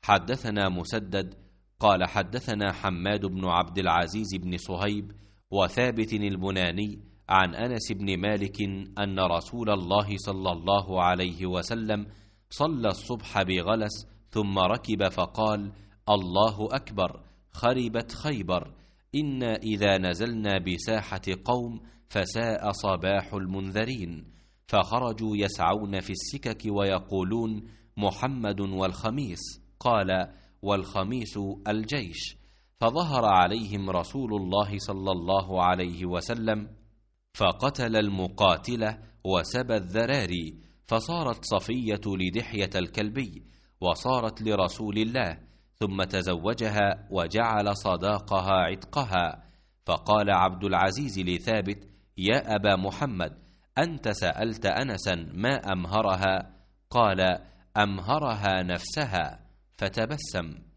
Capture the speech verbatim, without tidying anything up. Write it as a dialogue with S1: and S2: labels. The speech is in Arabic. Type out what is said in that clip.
S1: حدثنا مسدد قال حدثنا حماد بن عبد العزيز بن صهيب وثابت البناني عن أنس بن مالك أن رسول الله صلى الله عليه وسلم صلى الصبح بغلس ثم ركب فقال: الله أكبر، خربت خيبر، إنا إذا نزلنا بساحة قوم فساء صباح المنذرين. فخرجوا يسعون في السكك ويقولون: محمد والخميس. قال: والخميس الجيش. فظهر عليهم رسول الله صلى الله عليه وسلم فقتل المقاتلة وسبى الذراري، فصارت صفية لدحية الكلبي وصارت لرسول الله، ثم تزوجها وجعل صداقها عتقها. فقال عبد العزيز لثابت: يا أبا محمد، أنت سألت أنسا ما أمهرها؟ قال: أمهرها نفسها. فتبسم.